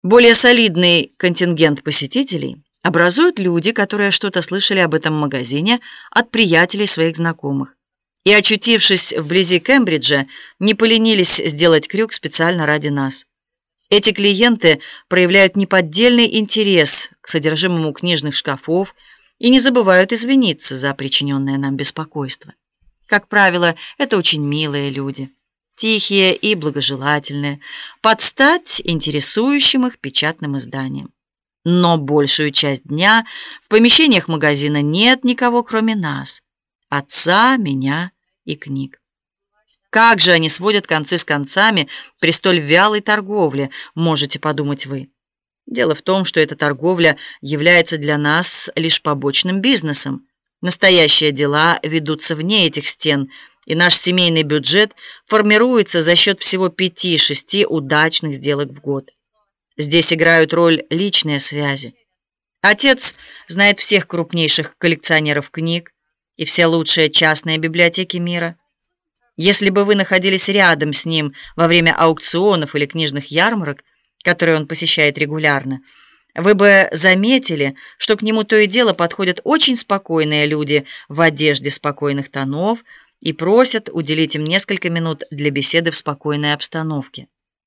Более солидный контингент посетителей образуют люди, которые что-то слышали об этом магазине от приятелей своих знакомых и, очутившись вблизи Кембриджа, не поленились сделать крюк специально ради нас. Эти клиенты проявляют неподдельный интерес к содержимому книжных шкафов и не забывают извиниться за причиненное нам беспокойство. Как правило, это очень милые люди, тихие и благожелательные, под стать интересующим их печатным изданием. Но большую часть дня в помещениях магазина нет никого, кроме нас, отца, меня и книг. Как же они сводят концы с концами при столь вялой торговле, можете подумать вы. Дело в том, что эта торговля является для нас лишь побочным бизнесом. Настоящие дела ведутся вне этих стен, и наш семейный бюджет формируется за счет всего 5-6 удачных сделок в год. Здесь играют роль личные связи. Отец знает всех крупнейших коллекционеров книг и все лучшие частные библиотеки мира. Если бы вы находились рядом с ним во время аукционов или книжных ярмарок, которые он посещает регулярно, вы бы заметили, что к нему то и дело подходят очень спокойные люди в одежде спокойных тонов и просят уделить им несколько минут для беседы в спокойной обстановке.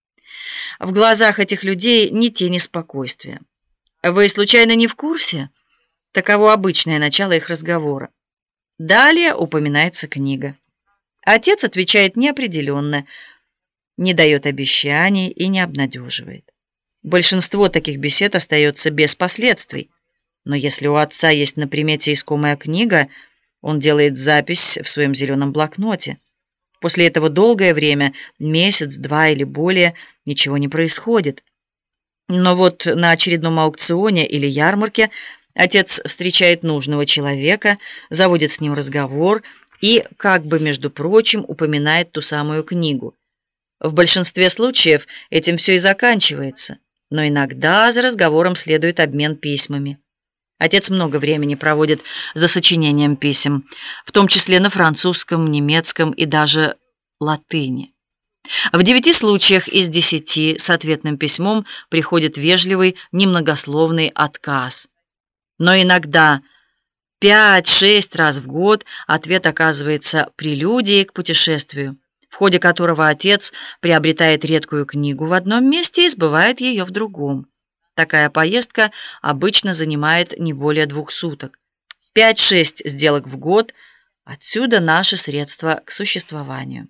В глазах этих людей ни тени спокойствия. Вы случайно не в курсе? Таково обычное начало их разговора. Далее упоминается книга. Отец отвечает неопределенно, не дает обещаний и не обнадеживает. Большинство таких бесед остается без последствий. Но если у отца есть на примете искомая книга, он делает запись в своем зеленом блокноте. После этого долгое время, месяц, два или более, ничего не происходит. Но вот на очередном аукционе или ярмарке отец встречает нужного человека, заводит с ним разговор и, как бы между прочим, упоминает ту самую книгу. В большинстве случаев этим все и заканчивается, но иногда за разговором следует обмен письмами. Отец много времени проводит за сочинением писем, в том числе на французском, немецком и даже латыни. В 9 случаях из 10 с ответным письмом приходит вежливый, немногословный отказ. Но иногда 5-6 раз в год ответ оказывается прелюдией к путешествию, в ходе которого отец приобретает редкую книгу в одном месте и сбывает ее в другом. Такая поездка обычно занимает не более 2 суток. 5-6 сделок в год – отсюда наши средства к существованию.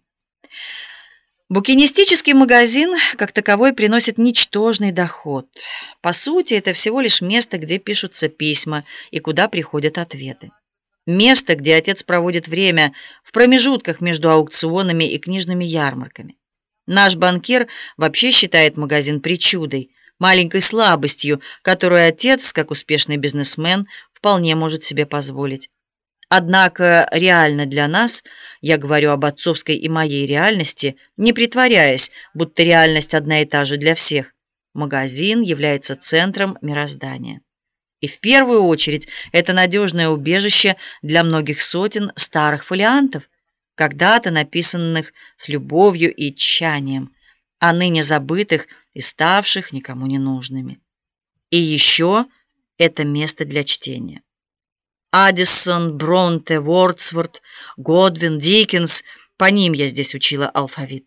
Букинистический магазин, как таковой, приносит ничтожный доход. По сути, это всего лишь место, где пишутся письма и куда приходят ответы. Место, где отец проводит время в промежутках между аукционами и книжными ярмарками. Наш банкир вообще считает магазин причудой, маленькой слабостью, которую отец, как успешный бизнесмен, вполне может себе позволить. Однако реально для нас, я говорю об отцовской и моей реальности, не притворяясь, будто реальность одна и та же для всех, магазин является центром мироздания. И в первую очередь это надежное убежище для многих сотен старых фолиантов, когда-то написанных с любовью и тщанием, а ныне забытых и ставших никому не нужными. И еще это место для чтения. Аддисон, Бронте, Вордсворт, Годвин, Диккенс — по ним я здесь учила алфавит.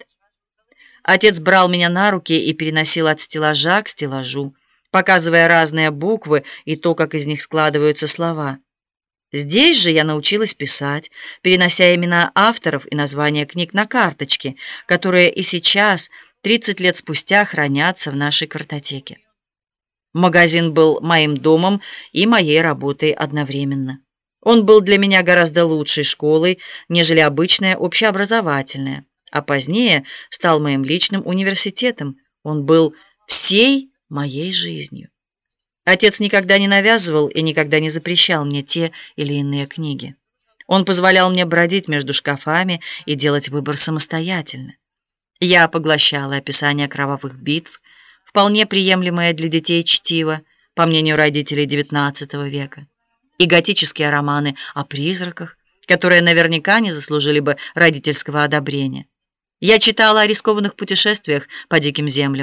Отец брал меня на руки и переносил от стеллажа к стеллажу, показывая разные буквы и то, как из них складываются слова. Здесь же я научилась писать, перенося имена авторов и названия книг на карточки, которые и сейчас, 30 лет спустя, хранятся в нашей картотеке. Магазин был моим домом и моей работой одновременно. Он был для меня гораздо лучшей школой, нежели обычная общеобразовательная, а позднее стал моим личным университетом. Он был всей моей жизнью. Отец никогда не навязывал и никогда не запрещал мне те или иные книги. Он позволял мне бродить между шкафами и делать выбор самостоятельно. Я поглощала описания кровавых битв, вполне приемлемое для детей чтиво, по мнению родителей XIX века, и готические романы о призраках, которые наверняка не заслужили бы родительского одобрения. Я читала о рискованных путешествиях по диким землям,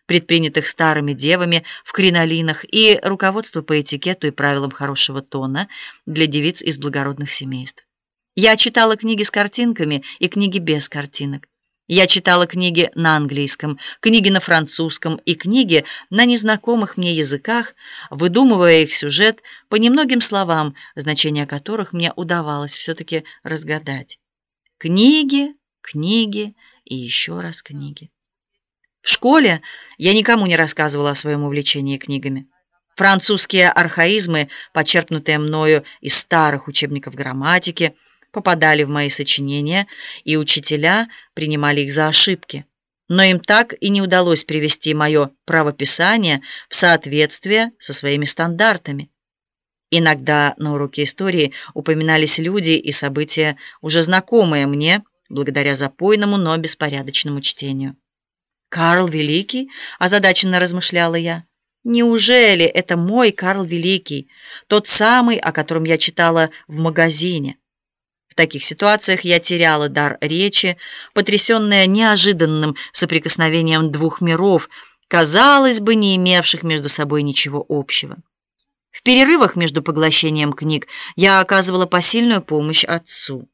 предпринятых старыми девами в кринолинах, и руководство по этикету и правилам хорошего тона для девиц из благородных семейств. Я читала книги с картинками и книги без картинок. Я читала книги на английском, книги на французском и книги на незнакомых мне языках, выдумывая их сюжет по немногим словам, значения которых мне удавалось все-таки разгадать. Книги, книги и еще раз книги. В школе я никому не рассказывала о своем увлечении книгами. Французские архаизмы, почерпнутые мною из старых учебников грамматики, попадали в мои сочинения, и учителя принимали их за ошибки. Но им так и не удалось привести мое правописание в соответствие со своими стандартами. Иногда на уроке истории упоминались люди и события, уже знакомые мне, благодаря запойному, но беспорядочному чтению. «Карл Великий?» – озадаченно размышляла я. «Неужели это мой Карл Великий, тот самый, о котором я читала в магазине?» В таких ситуациях я теряла дар речи, потрясённая неожиданным соприкосновением двух миров, казалось бы, не имевших между собой ничего общего. В перерывах между поглощением книг я оказывала посильную помощь отцу.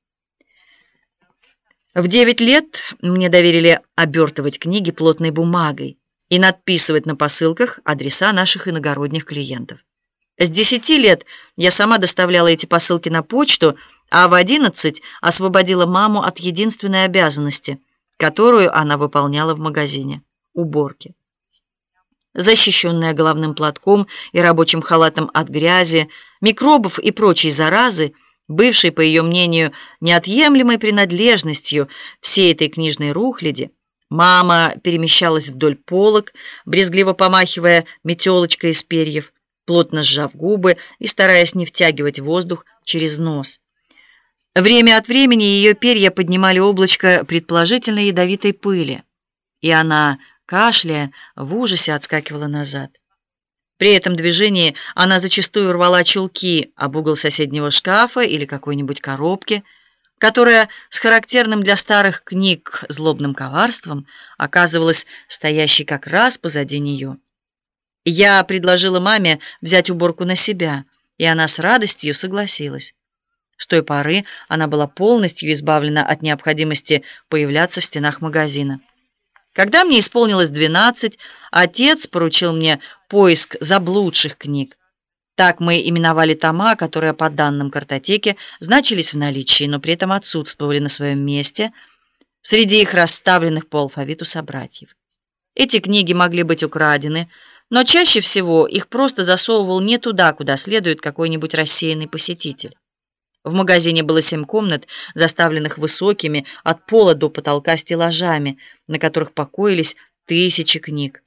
В 9 лет мне доверили обертывать книги плотной бумагой и надписывать на посылках адреса наших иногородних клиентов. С 10 лет я сама доставляла эти посылки на почту, а в 11 освободила маму от единственной обязанности, которую она выполняла в магазине – уборки. Защищенная головным платком и рабочим халатом от грязи, микробов и прочей заразы, бывшей, по ее мнению, неотъемлемой принадлежностью всей этой книжной рухляди, мама перемещалась вдоль полок, брезгливо помахивая метелочкой из перьев, плотно сжав губы и стараясь не втягивать воздух через нос. Время от времени ее перья поднимали облачко предположительно ядовитой пыли, и она, кашляя, в ужасе отскакивала назад. При этом движении она зачастую рвала чулки об угол соседнего шкафа или какой-нибудь коробки, которая с характерным для старых книг злобным коварством оказывалась стоящей как раз позади нее. Я предложила маме взять уборку на себя, и она с радостью согласилась. С той поры она была полностью избавлена от необходимости появляться в стенах магазина. Когда мне исполнилось 12, отец поручил мне поиск заблудших книг. Так мы именовали тома, которые по данным картотеки значились в наличии, но при этом отсутствовали на своем месте среди их расставленных по алфавиту собратьев. Эти книги могли быть украдены, но чаще всего их просто засовывал не туда, куда следует какой-нибудь рассеянный посетитель. В магазине было 7 комнат, заставленных высокими от пола до потолка стеллажами, на которых покоились тысячи книг.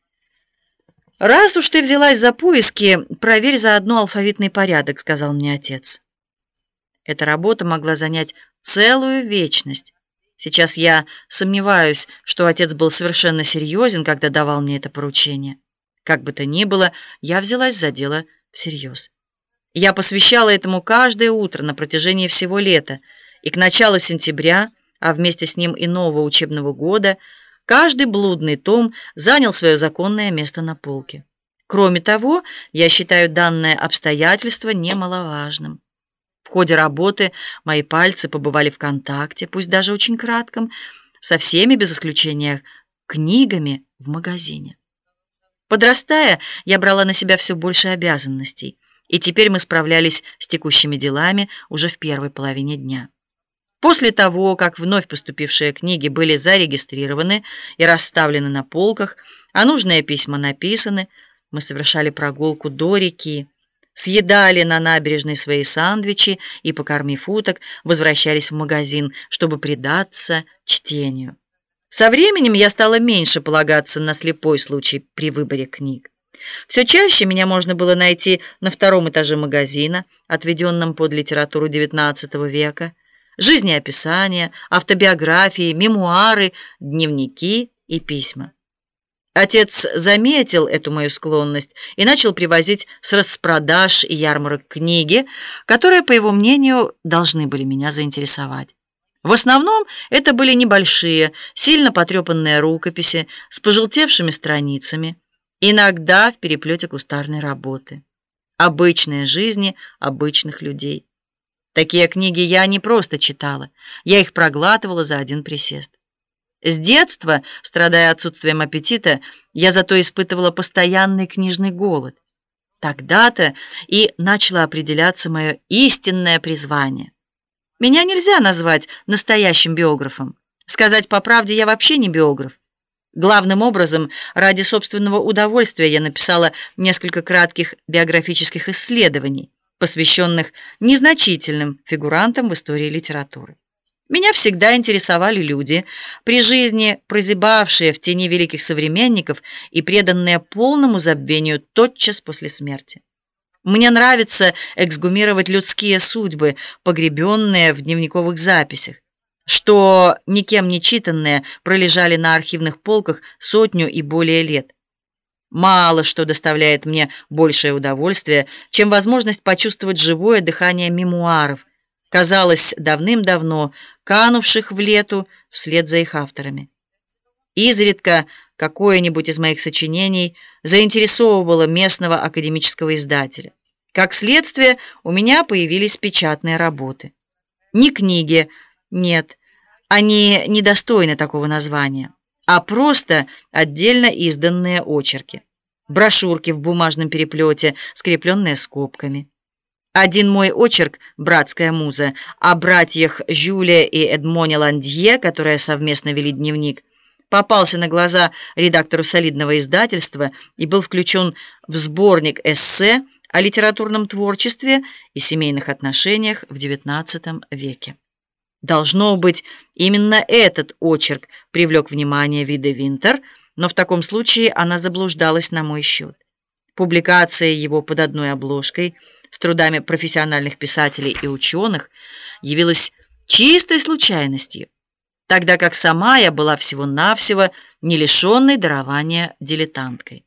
«Раз уж ты взялась за поиски, проверь заодно алфавитный порядок», — сказал мне отец. Эта работа могла занять целую вечность. Сейчас я сомневаюсь, что отец был совершенно серьезен, когда давал мне это поручение. Как бы то ни было, я взялась за дело всерьез. Я посвящала этому каждое утро на протяжении всего лета, и к началу сентября, а вместе с ним и нового учебного года, каждый блудный том занял свое законное место на полке. Кроме того, я считаю данное обстоятельство немаловажным. В ходе работы мои пальцы побывали в контакте, пусть даже очень кратком, со всеми без исключения книгами в магазине. Подрастая, я брала на себя все больше обязанностей, и теперь мы справлялись с текущими делами уже в первой половине дня. После того, как вновь поступившие книги были зарегистрированы и расставлены на полках, а нужные письма написаны, мы совершали прогулку до реки, съедали на набережной свои сэндвичи и, покормив уток, возвращались в магазин, чтобы предаться чтению. Со временем я стала меньше полагаться на слепой случай при выборе книг. Все чаще меня можно было найти на 2-м этаже магазина, отведенном под литературу XIX века, жизнеописания, автобиографии, мемуары, дневники и письма. Отец заметил эту мою склонность и начал привозить с распродаж и ярмарок книги, которые, по его мнению, должны были меня заинтересовать. В основном это были небольшие, сильно потрепанные рукописи с пожелтевшими страницами, иногда в переплете кустарной работы. Обычные жизни обычных людей. Такие книги я не просто читала, я их проглатывала за один присест. С детства, страдая отсутствием аппетита, я зато испытывала постоянный книжный голод. Тогда-то и начало определяться мое истинное призвание. Меня нельзя назвать настоящим биографом. Сказать по правде, я вообще не биограф. Главным образом, ради собственного удовольствия я написала несколько кратких биографических исследований, посвященных незначительным фигурантам в истории литературы. Меня всегда интересовали люди, при жизни прозябавшие в тени великих современников и преданные полному забвению тотчас после смерти. Мне нравится эксгумировать людские судьбы, погребенные в дневниковых записях, что никем не читанные пролежали на архивных полках сотню и более лет. Мало что доставляет мне большее удовольствие, чем возможность почувствовать живое дыхание мемуаров, казалось, давным-давно канувших в лету вслед за их авторами. Изредка какое-нибудь из моих сочинений заинтересовывало местного академического издателя. Как следствие, у меня появились печатные работы. Не книги, нет, они недостойны такого названия, а просто отдельно изданные очерки. Брошюрки в бумажном переплете, скрепленные скобками. Один мой очерк «Братская муза» о братьях Жюле и Эдмоне Ландье, которые совместно вели дневник, попался на глаза редактору солидного издательства и был включен в сборник эссе о литературном творчестве и семейных отношениях в XIX веке. Должно быть, именно этот очерк привлек внимание Виде Винтер, но в таком случае она заблуждалась на мой счет. Публикация его под одной обложкой с трудами профессиональных писателей и ученых явилась чистой случайностью, тогда как сама я была всего-навсего не лишенной дарования дилетанткой.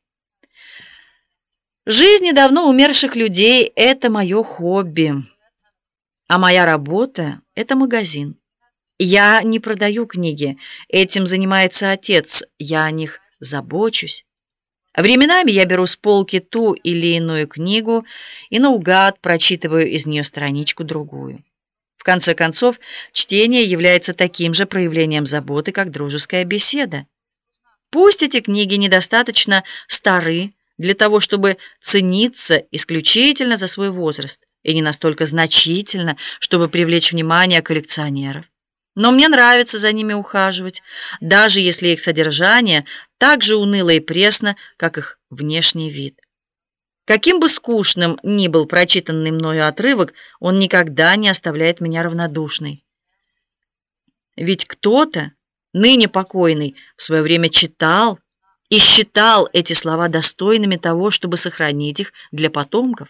Жизнь давно умерших людей – это мое хобби, а моя работа – это магазин. Я не продаю книги, этим занимается отец, я о них забочусь. Временами я беру с полки ту или иную книгу и наугад прочитываю из нее страничку-другую. В конце концов, чтение является таким же проявлением заботы, как дружеская беседа. Пусть эти книги недостаточно стары для того, чтобы цениться исключительно за свой возраст, и не настолько значительно, чтобы привлечь внимание коллекционеров. Но мне нравится за ними ухаживать, даже если их содержание так же уныло и пресно, как их внешний вид. Каким бы скучным ни был прочитанный мною отрывок, он никогда не оставляет меня равнодушной. Ведь кто-то, ныне покойный, в свое время читал и считал эти слова достойными того, чтобы сохранить их для потомков.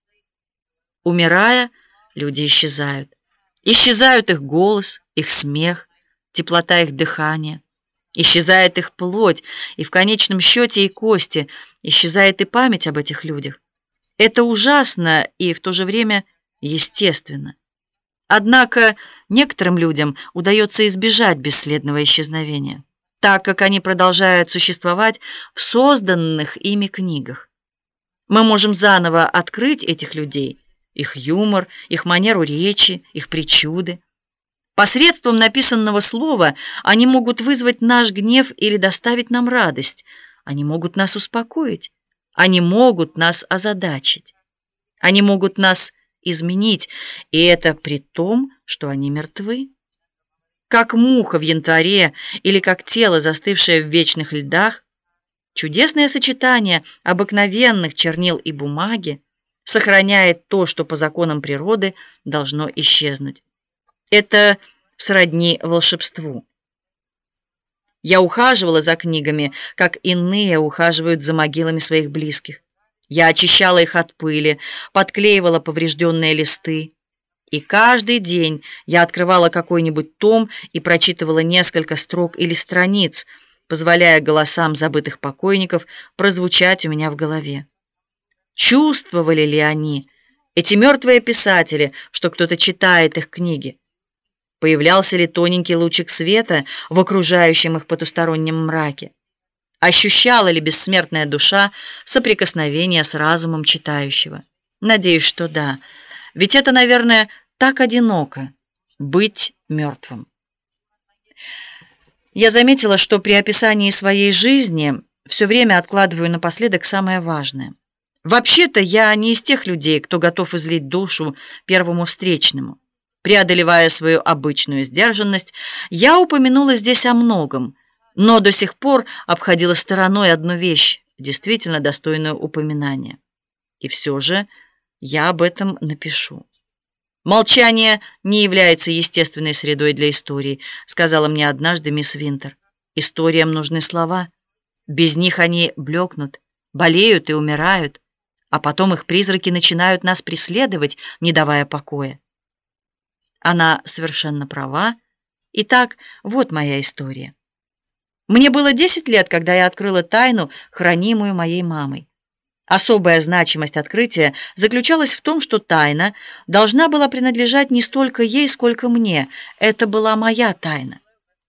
Умирая, люди исчезают. Исчезают их голос, их смех, теплота их дыхания. Исчезает их плоть, и в конечном счете и кости. Исчезает и память об этих людях. Это ужасно и в то же время естественно. Однако некоторым людям удается избежать бесследного исчезновения, так как они продолжают существовать в созданных ими книгах. Мы можем заново открыть этих людей, их юмор, их манеру речи, их причуды. Посредством написанного слова они могут вызвать наш гнев или доставить нам радость. Они могут нас успокоить. Они могут нас озадачить. Они могут нас изменить, и это при том, что они мертвы. Как муха в янтаре или как тело, застывшее в вечных льдах, чудесное сочетание обыкновенных чернил и бумаги сохраняет то, что по законам природы должно исчезнуть. Это сродни волшебству. Я ухаживала за книгами, как иные ухаживают за могилами своих близких. Я очищала их от пыли, подклеивала поврежденные листы. И каждый день я открывала какой-нибудь том и прочитывала несколько строк или страниц, позволяя голосам забытых покойников прозвучать у меня в голове. Чувствовали ли они, эти мертвые писатели, что кто-то читает их книги? Появлялся ли тоненький лучик света в окружающем их потустороннем мраке? Ощущала ли бессмертная душа соприкосновение с разумом читающего? Надеюсь, что да. Ведь это, наверное, так одиноко — быть мертвым. Я заметила, что при описании своей жизни все время откладываю напоследок самое важное. Вообще-то я не из тех людей, кто готов излить душу первому встречному. Преодолевая свою обычную сдержанность, я упомянула здесь о многом, но до сих пор обходила стороной одну вещь, действительно достойную упоминания. И все же я об этом напишу. «Молчание не является естественной средой для истории», сказала мне однажды мисс Винтер. «Историям нужны слова. Без них они блекнут, болеют и умирают, а потом их призраки начинают нас преследовать, не давая покоя». Она совершенно права. Итак, вот моя история. Мне было 10 лет, когда я открыла тайну, хранимую моей мамой. Особая значимость открытия заключалась в том, что тайна должна была принадлежать не столько ей, сколько мне. Это была моя тайна.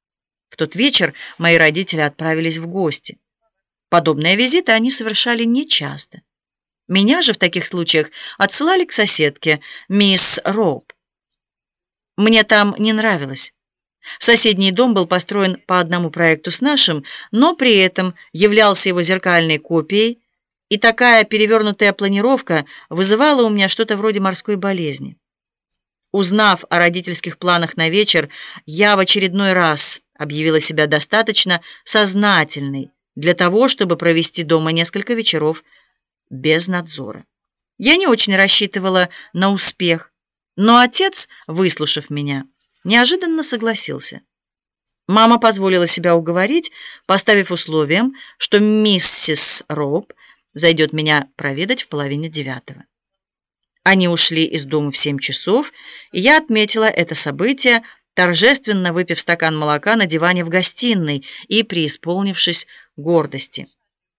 В тот вечер мои родители отправились в гости. Подобные визиты они совершали нечасто. Меня же в таких случаях отсылали к соседке, мисс Роуп. Мне там не нравилось. Соседний дом был построен по одному проекту с нашим, но при этом являлся его зеркальной копией, и такая перевернутая планировка вызывала у меня что-то вроде морской болезни. Узнав о родительских планах на вечер, я в очередной раз объявила себя достаточно сознательной для того, чтобы провести дома несколько вечеров без надзора. Я не очень рассчитывала на успех, но отец, выслушав меня, неожиданно согласился. Мама позволила себя уговорить, поставив условием, что миссис Роуп зайдет меня проведать в 8:30. Они ушли из дома в 7 часов, и я отметила это событие, торжественно выпив стакан молока на диване в гостиной и преисполнившись гордости.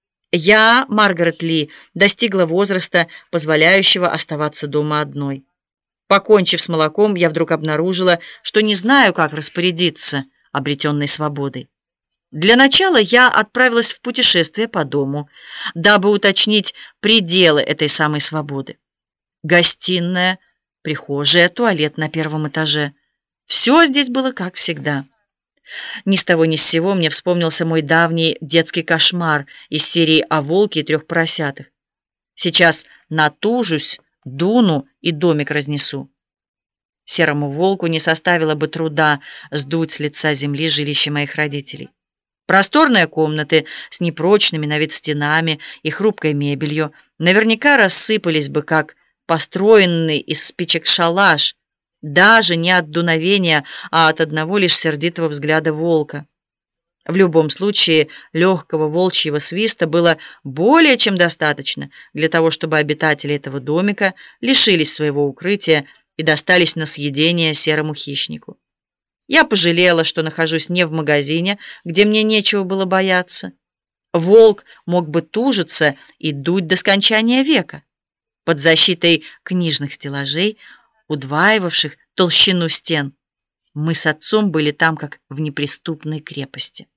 Я, Маргарет Ли, достигла возраста, позволяющего оставаться дома одной. Покончив с молоком, я вдруг обнаружила, что не знаю, как распорядиться обретенной свободой. Для начала я отправилась в путешествие по дому, дабы уточнить пределы этой самой свободы. Гостиная, прихожая, туалет на первом этаже. Все здесь было как всегда. Ни с того ни с сего мне вспомнился мой давний детский кошмар из серии о волке и 3 поросятах. Сейчас натужусь, дуну и домик разнесу. Серому волку не составило бы труда сдуть с лица земли жилище моих родителей. Просторные комнаты с непрочными на вид стенами и хрупкой мебелью наверняка рассыпались бы, как построенный из спичек шалаш, даже не от дуновения, а от одного лишь сердитого взгляда волка. В любом случае, легкого волчьего свиста было более чем достаточно для того, чтобы обитатели этого домика лишились своего укрытия и достались на съедение серому хищнику. Я пожалела, что нахожусь не в магазине, где мне нечего было бояться. Волк мог бы тужиться и дуть до скончания века под защитой книжных стеллажей, удваивавших толщину стен. Мы с отцом были там, как в неприступной крепости.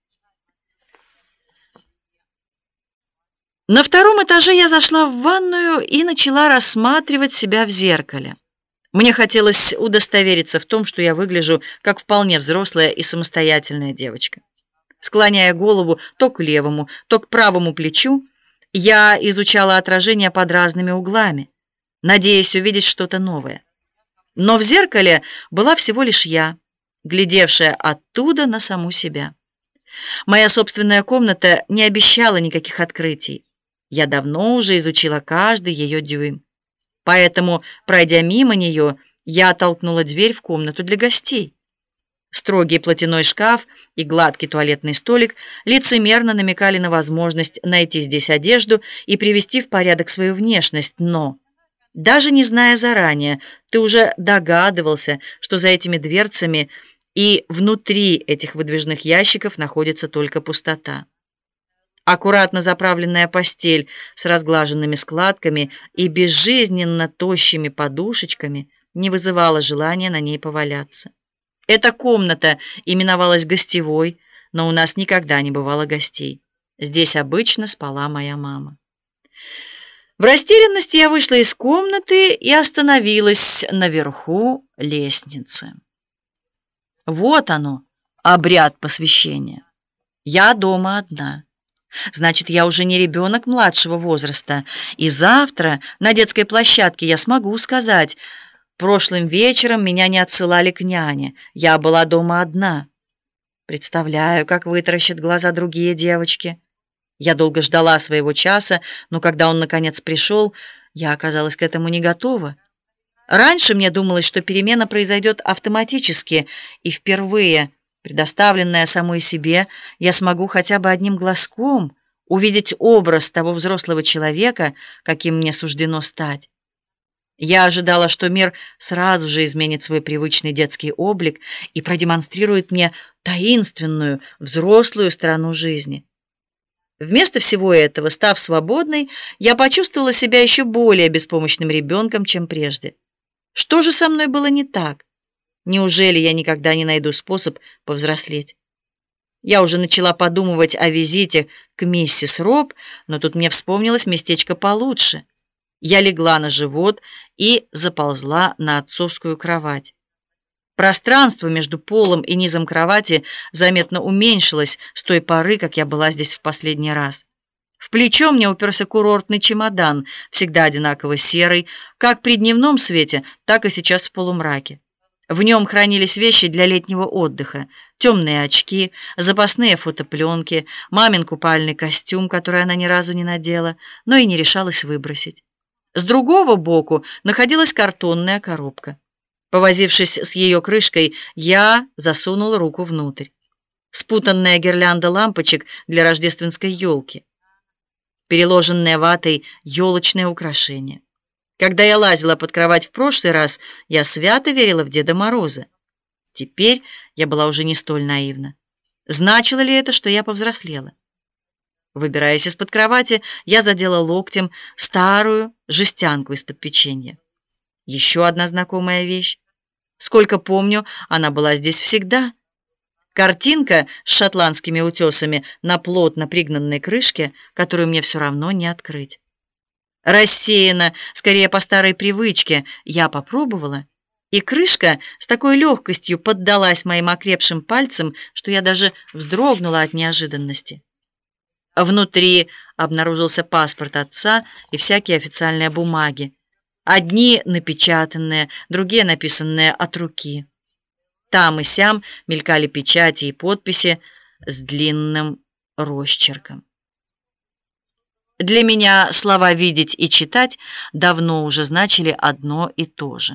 На 2-м этаже я зашла в ванную и начала рассматривать себя в зеркале. Мне хотелось удостовериться в том, что я выгляжу как вполне взрослая и самостоятельная девочка. Склоняя голову то к левому, то к правому плечу, я изучала отражение под разными углами, надеясь увидеть что-то новое. Но в зеркале была всего лишь я, глядевшая оттуда на саму себя. Моя собственная комната не обещала никаких открытий. Я давно уже изучила каждый ее дюйм. Поэтому, пройдя мимо нее, я оттолкнула дверь в комнату для гостей. Строгий платяной шкаф и гладкий туалетный столик лицемерно намекали на возможность найти здесь одежду и привести в порядок свою внешность, но, даже не зная заранее, ты уже догадывался, что за этими дверцами и внутри этих выдвижных ящиков находится только пустота. Аккуратно заправленная постель с разглаженными складками и безжизненно тощими подушечками не вызывала желания на ней поваляться. Эта комната именовалась гостевой, но у нас никогда не бывало гостей. Здесь обычно спала моя мама. В растерянности я вышла из комнаты и остановилась наверху лестницы. Вот оно, обряд посвящения. Я дома одна. Значит, я уже не ребенок младшего возраста, и завтра на детской площадке я смогу сказать: прошлым вечером меня не отсылали к няне, я была дома одна. Представляю, как вытаращат глаза другие девочки. Я долго ждала своего часа, но когда он наконец пришел, я оказалась к этому не готова. Раньше мне думалось, что перемена произойдет автоматически, и впервые, предоставленная самой себе, я смогу хотя бы одним глазком увидеть образ того взрослого человека, каким мне суждено стать. Я ожидала, что мир сразу же изменит свой привычный детский облик и продемонстрирует мне таинственную взрослую сторону жизни. Вместо всего этого, став свободной, я почувствовала себя еще более беспомощным ребенком, чем прежде. Что же со мной было не так? Неужели я никогда не найду способ повзрослеть? Я уже начала подумывать о визите к миссис Роб, но тут мне вспомнилось местечко получше. Я легла на живот и заползла на отцовскую кровать. Пространство между полом и низом кровати заметно уменьшилось с той поры, как я была здесь в последний раз. В плечо мне уперся курортный чемодан, всегда одинаково серый, как при дневном свете, так и сейчас в полумраке. В нем хранились вещи для летнего отдыха: темные очки, запасные фотопленки, мамин купальный костюм, который она ни разу не надела, но и не решалась выбросить. С другого боку находилась картонная коробка. Повозившись с ее крышкой, я засунула руку внутрь. Спутанная гирлянда лампочек для рождественской елки, переложенные ватой елочные украшения. Когда я лазила под кровать в прошлый раз, я свято верила в Деда Мороза. Теперь я была уже не столь наивна. Значило ли это, что я повзрослела? Выбираясь из-под кровати, я задела локтем старую жестянку из-под печенья. Еще одна знакомая вещь. Сколько помню, она была здесь всегда. Картинка с шотландскими утесами на плотно пригнанной крышке, которую мне все равно не открыть. Рассеянно, скорее по старой привычке, я попробовала, и крышка с такой легкостью поддалась моим окрепшим пальцам, что я даже вздрогнула от неожиданности. Внутри обнаружился паспорт отца и всякие официальные бумаги. Одни напечатанные, другие написанные от руки. Там и сям мелькали печати и подписи с длинным росчерком. Для меня слова «видеть» и «читать» давно уже значили одно и то же.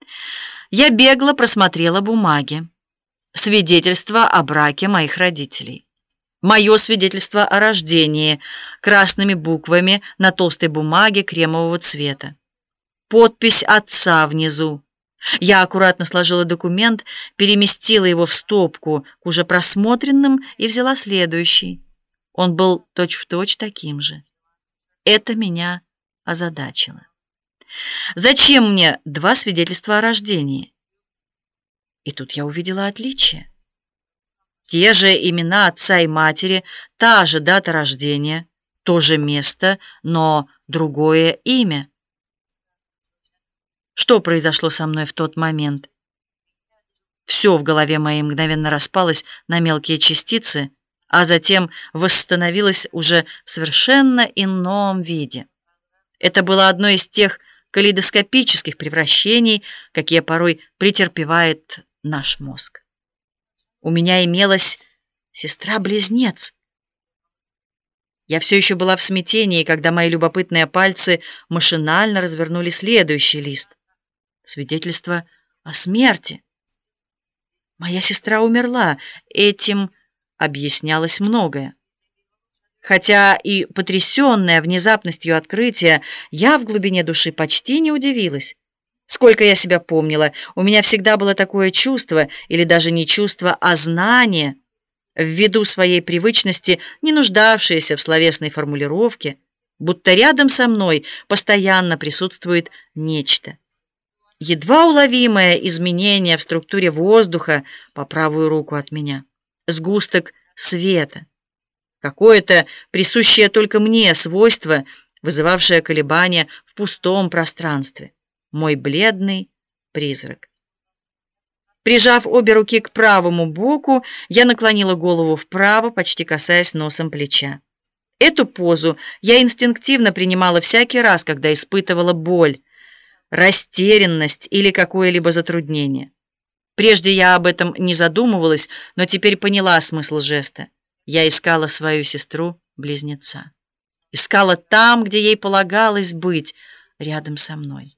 Я бегло просмотрела бумаги. Свидетельство о браке моих родителей. Мое свидетельство о рождении красными буквами на толстой бумаге кремового цвета. Подпись отца внизу. Я аккуратно сложила документ, переместила его в стопку к уже просмотренным и взяла следующий. Он был точь-в-точь таким же. Это меня озадачило. Зачем мне два свидетельства о рождении? И тут я увидела отличие. Те же имена отца и матери, та же дата рождения, то же место, но другое имя. Что произошло со мной в тот момент? Все в голове моей мгновенно распалось на мелкие частицы, а затем восстановилось уже в совершенно ином виде. Это было одно из тех калейдоскопических превращений, какие порой претерпевает наш мозг. У меня имелась сестра-близнец. Я все еще была в смятении, когда мои любопытные пальцы машинально развернули следующий лист. Свидетельство о смерти. Моя сестра умерла. Этим объяснялось многое. Хотя и потрясенная внезапностью открытия, я в глубине души почти не удивилась. Сколько я себя помнила, у меня всегда было такое чувство, или даже не чувство, а знание, ввиду своей привычности, не нуждавшееся в словесной формулировке, будто рядом со мной постоянно присутствует нечто. едва уловимое изменение в структуре воздуха по правую руку от меня, сгусток света, какое-то присущее только мне свойство, вызывавшее колебания в пустом пространстве, мой бледный призрак. Прижав обе руки к правому боку, я наклонила голову вправо, почти касаясь носом плеча. Эту позу я инстинктивно принимала всякий раз, когда испытывала боль, растерянность или какое-либо затруднение. Прежде я об этом не задумывалась, но теперь поняла смысл жеста. Я искала свою сестру-близнеца. Искала там, где ей полагалось быть, рядом со мной.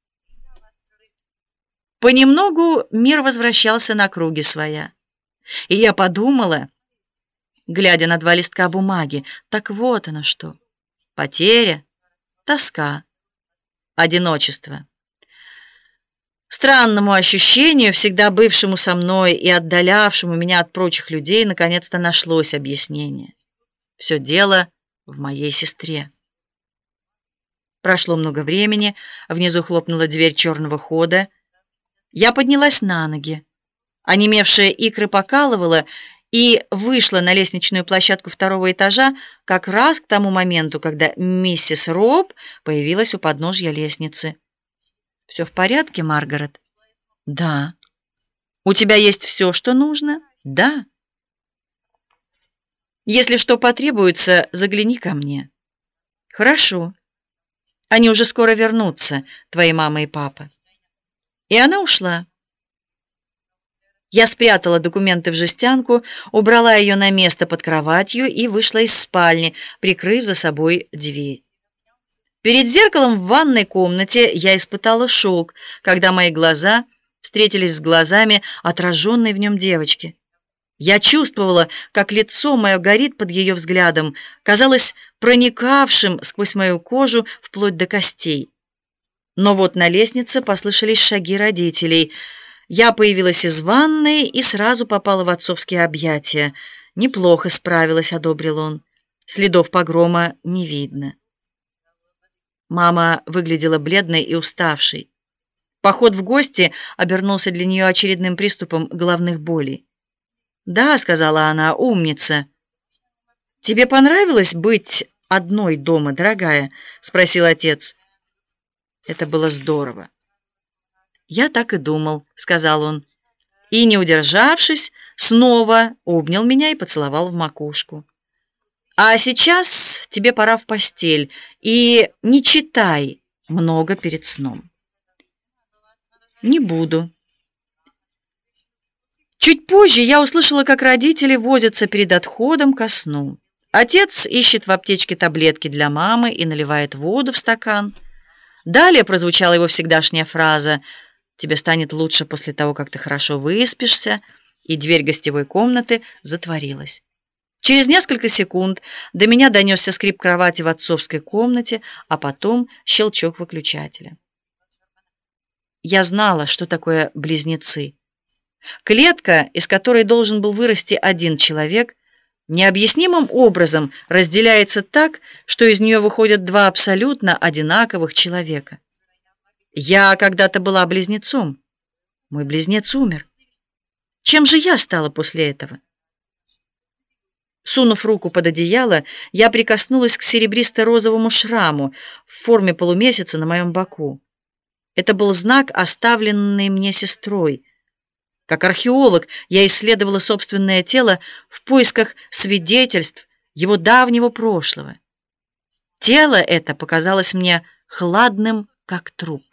Понемногу мир возвращался на круги своя. И я подумала, глядя на 2 листка бумаги, так вот оно что. Потеря, тоска, одиночество. Странному ощущению, всегда бывшему со мной и отдалявшему меня от прочих людей, наконец-то нашлось объяснение. Все дело в моей сестре. Прошло много времени, внизу хлопнула дверь черного хода. Я поднялась на ноги. Онемевшие икры покалывало, и вышла на лестничную площадку 2-го этажа как раз к тому моменту, когда миссис Роб появилась у подножья лестницы. «Все в порядке, Маргарет?» «Да». «У тебя есть все, что нужно?» «Да». «Если что потребуется, загляни ко мне». «Хорошо. Они уже скоро вернутся, твои мама и папа». И она ушла. Я спрятала документы в жестянку, убрала ее на место под кроватью и вышла из спальни, прикрыв за собой дверь. Перед зеркалом в ванной комнате я испытала шок, когда мои глаза встретились с глазами отраженной в нем девочки. Я чувствовала, как лицо мое горит под ее взглядом, казалось проникавшим сквозь мою кожу вплоть до костей. Но вот на лестнице послышались шаги родителей. Я появилась из ванной и сразу попала в отцовские объятия. «Неплохо справилась», — одобрил он. «Следов погрома не видно». Мама выглядела бледной и уставшей. Поход в гости обернулся для нее очередным приступом головных болей. «Да», — сказала она, — «умница». «Тебе понравилось быть одной дома, дорогая?» — спросил отец. Это было здорово. «Я так и думал», — сказал он. И, не удержавшись, снова обнял меня и поцеловал в макушку. «А сейчас тебе пора в постель, и не читай много перед сном». «Не буду». Чуть позже я услышала, как родители возятся перед отходом ко сну. Отец ищет в аптечке таблетки для мамы и наливает воду в стакан. Далее прозвучала его всегдашняя фраза: «Тебе станет лучше после того, как ты хорошо выспишься», и дверь гостевой комнаты затворилась. Через несколько секунд до меня донесся скрип кровати в отцовской комнате, а потом щелчок выключателя. Я знала, что такое близнецы. Клетка, из которой должен был вырасти один человек, необъяснимым образом разделяется так, что из нее выходят 2 абсолютно одинаковых человека. Я когда-то была близнецом. Мой близнец умер. Чем же я стала после этого? Сунув руку под одеяло, я прикоснулась к серебристо-розовому шраму в форме полумесяца на моем боку. Это был знак, оставленный мне сестрой. Как археолог я исследовала собственное тело в поисках свидетельств его давнего прошлого. Тело это показалось мне хладным, как труп.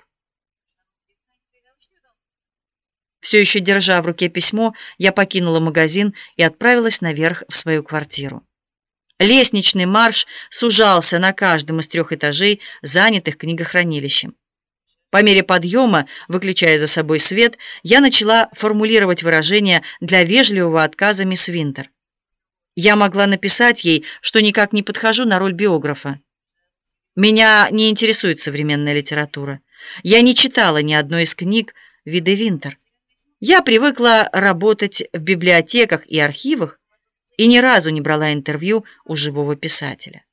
Все еще держа в руке письмо, я покинула магазин и отправилась наверх в свою квартиру. Лестничный марш сужался на каждом из 3 этажей, занятых книгохранилищем. По мере подъема, выключая за собой свет, я начала формулировать выражения для вежливого отказа мисс Винтер. Я могла написать ей, что никак не подхожу на роль биографа. Меня не интересует современная литература. Я не читала ни одной из книг Виды Винтер. Я привыкла работать в библиотеках и архивах и ни разу не брала интервью у живого писателя.